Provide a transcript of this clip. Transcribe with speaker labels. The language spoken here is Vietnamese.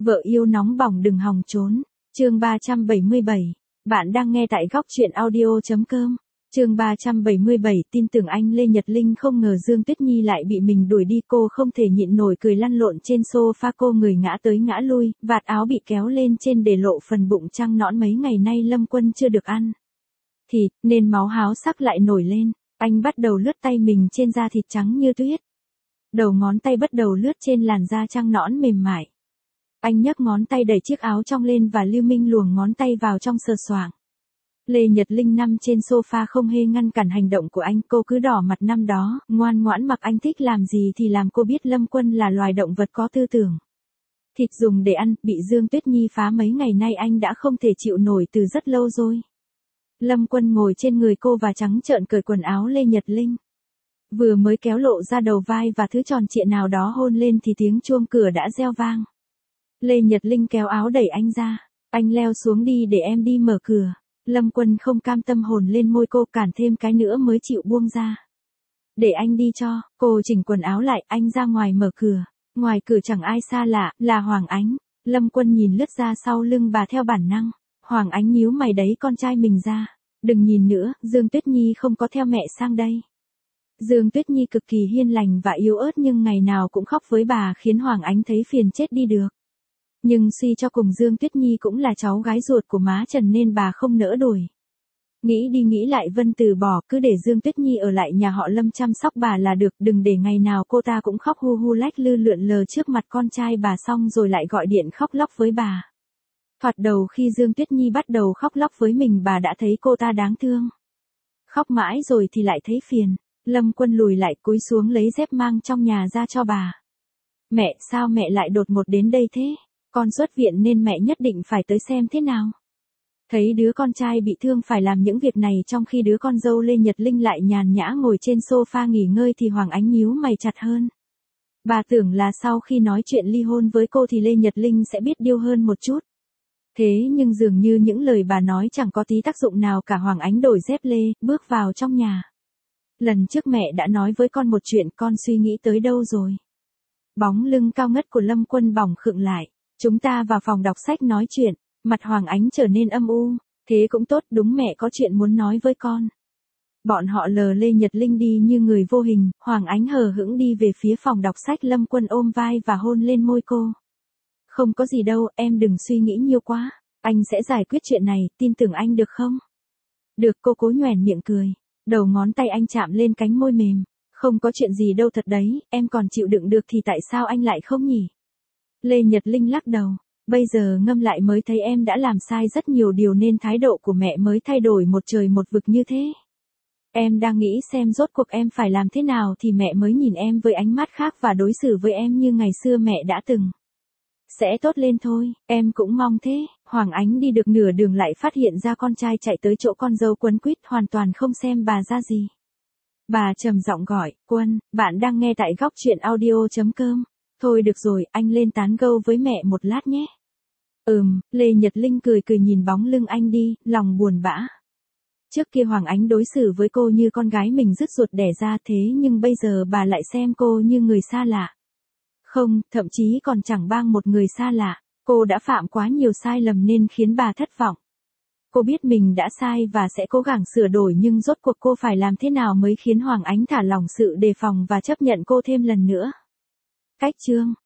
Speaker 1: Vợ yêu nóng bỏng đừng hòng trốn. Chương 377. Bạn đang nghe tại góc truyện audio.com. Chương 377. Tin tưởng anh Lê Nhật Linh không ngờ Dương Tuyết Nhi lại bị mình đuổi đi. Cô không thể nhịn nổi cười lăn lộn trên sofa, cô người ngã tới ngã lui, vạt áo bị kéo lên trên để lộ phần bụng trăng nõn. Mấy ngày nay Lâm Quân chưa được ăn thịt nên máu háo sắc lại nổi lên. Anh bắt đầu lướt tay mình trên da thịt trắng như tuyết. Đầu ngón tay bắt đầu lướt trên làn da trăng nõn mềm mại. Anh nhấc ngón tay đẩy chiếc áo trong lên và Lưu Minh luồn ngón tay vào trong sờ soạng. Lê Nhật Linh nằm trên sofa không hề ngăn cản hành động của anh, cô cứ đỏ mặt năm đó, ngoan ngoãn mặc anh thích làm gì thì làm. Cô biết Lâm Quân là loài động vật có tư tưởng. Thịt dùng để ăn, bị Dương Tuyết Nhi phá mấy ngày nay anh đã không thể chịu nổi từ rất lâu rồi. Lâm Quân ngồi trên người cô và trắng trợn cởi quần áo Lê Nhật Linh. Vừa mới kéo lộ ra đầu vai và thứ tròn trịa nào đó hôn lên thì tiếng chuông cửa đã reo vang. Lê Nhật Linh kéo áo đẩy anh ra. Anh leo xuống đi để em đi mở cửa. Lâm Quân không cam tâm hôn lên môi cô, cản thêm cái nữa mới chịu buông ra. Để anh đi cho. Cô chỉnh quần áo lại, anh ra ngoài mở cửa. Ngoài cửa chẳng ai xa lạ, là Hoàng Ánh. Lâm Quân nhìn lướt ra sau lưng bà theo bản năng. Hoàng Ánh nhíu mày, đấy con trai mình ra. Đừng nhìn nữa, Dương Tuyết Nhi không có theo mẹ sang đây. Dương Tuyết Nhi cực kỳ hiền lành và yếu ớt nhưng ngày nào cũng khóc với bà khiến Hoàng Ánh thấy phiền chết đi được. Nhưng suy cho cùng Dương Tuyết Nhi cũng là cháu gái ruột của má Trần nên bà không nỡ đuổi. Nghĩ đi nghĩ lại Vân từ bỏ, cứ để Dương Tuyết Nhi ở lại nhà họ Lâm chăm sóc bà là được, đừng để ngày nào cô ta cũng khóc hu hu lách lư lượn lờ trước mặt con trai bà xong rồi lại gọi điện khóc lóc với bà. Thoạt đầu khi Dương Tuyết Nhi bắt đầu khóc lóc với mình bà đã thấy cô ta đáng thương. Khóc mãi rồi thì lại thấy phiền. Lâm Quân lùi lại cúi xuống lấy dép mang trong nhà ra cho bà. Mẹ, sao mẹ lại đột ngột đến đây thế? Con xuất viện nên mẹ nhất định phải tới xem thế nào. Thấy đứa con trai bị thương phải làm những việc này trong khi đứa con dâu Lê Nhật Linh lại nhàn nhã ngồi trên sofa nghỉ ngơi thì Hoàng Ánh nhíu mày chặt hơn. Bà tưởng là sau khi nói chuyện ly hôn với cô thì Lê Nhật Linh sẽ biết điêu hơn một chút. Thế nhưng dường như những lời bà nói chẳng có tí tác dụng nào cả. Hoàng Ánh đổi dép lê, bước vào trong nhà. Lần trước mẹ đã nói với con một chuyện, con suy nghĩ tới đâu rồi? Bóng lưng cao ngất của Lâm Quân bỏng khựng lại. Chúng ta vào phòng đọc sách nói chuyện. Mặt Hoàng Ánh trở nên âm u. Thế cũng tốt, đúng mẹ có chuyện muốn nói với con. Bọn họ lờ Lê Nhật Linh đi như người vô hình. Hoàng Ánh hờ hững đi về phía phòng đọc sách. Lâm Quân ôm vai và hôn lên môi cô. Không có gì đâu, em đừng suy nghĩ nhiều quá. Anh sẽ giải quyết chuyện này, tin tưởng anh được không? Được, cô cố nhoẻn miệng cười. Đầu ngón tay anh chạm lên cánh môi mềm. Không có chuyện gì đâu thật đấy, em còn chịu đựng được thì tại sao anh lại không nhỉ? Lê Nhật Linh lắc đầu. Bây giờ ngâm lại mới thấy em đã làm sai rất nhiều điều nên thái độ của mẹ mới thay đổi một trời một vực như thế. Em đang nghĩ xem rốt cuộc em phải làm thế nào thì mẹ mới nhìn em với ánh mắt khác và đối xử với em như ngày xưa mẹ đã từng. Sẽ tốt lên thôi, em cũng mong thế. Hoàng Ánh đi được nửa đường lại phát hiện ra con trai chạy tới chỗ con dâu quấn quýt hoàn toàn không xem bà ra gì. Bà trầm giọng gọi, Quân, bạn đang nghe tại góc truyện audio.com. Thôi được rồi, anh lên tán gẫu với mẹ một lát nhé. Lê Nhật Linh cười cười nhìn bóng lưng anh đi, lòng buồn bã. Trước kia Hoàng Ánh đối xử với cô như con gái mình rứt ruột đẻ ra thế nhưng bây giờ bà lại xem cô như người xa lạ. Không, thậm chí còn chẳng bằng một người xa lạ. Cô đã phạm quá nhiều sai lầm nên khiến bà thất vọng. Cô biết mình đã sai và sẽ cố gắng sửa đổi nhưng rốt cuộc cô phải làm thế nào mới khiến Hoàng Ánh thả lỏng sự đề phòng và chấp nhận cô thêm lần nữa. Cách chương